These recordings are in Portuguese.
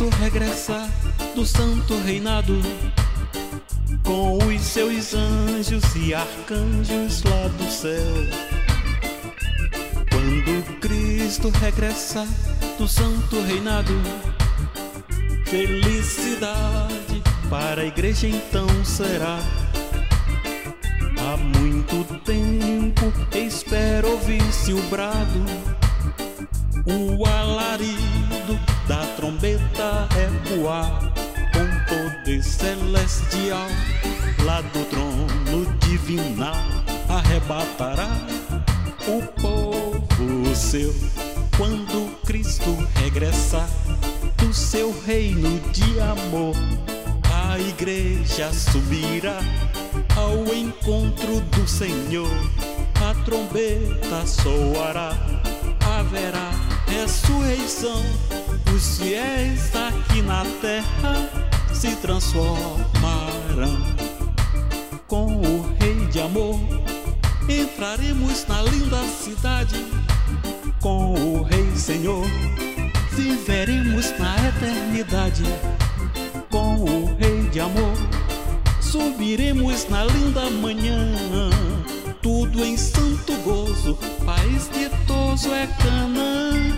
regressar do santo reinado, com os seus anjos e arcanjos lá do céu. Quando Cristo regressar do santo reinado, felicidade para a igreja então será. Há muito tempo espero ouvir-se o brado, o alarido da trombeta ecoar, com poder celestial, lá do trono divinal, arrebatará o povo seu. Quando Cristo regressar do seu reino de amor, a igreja subirá ao encontro do Senhor. A trombeta soará, haverá ressurreição. Os fiéis aqui na terra se transformarão. Com o Rei de amor entraremos na linda cidade. Com o Rei Senhor viveremos na eternidade. Com o Rei de amor subiremos na linda manhã. Tudo em santo gozo, país ditoso é Canaã.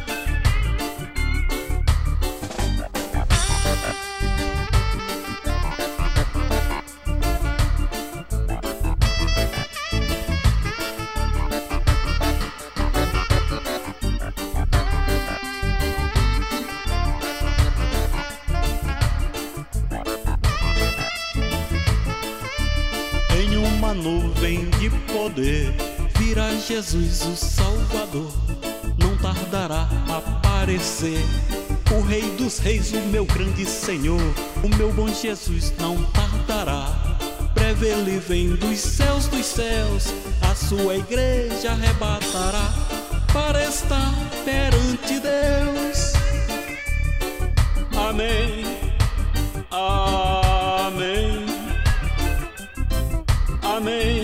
Uma nuvem de poder virá Jesus o Salvador. Não tardará a aparecer o Rei dos Reis, o meu grande Senhor. O meu bom Jesus não tardará. Breve ele vem dos céus, a sua igreja arrebatará para estar perante Deus. Amém, amém, amém.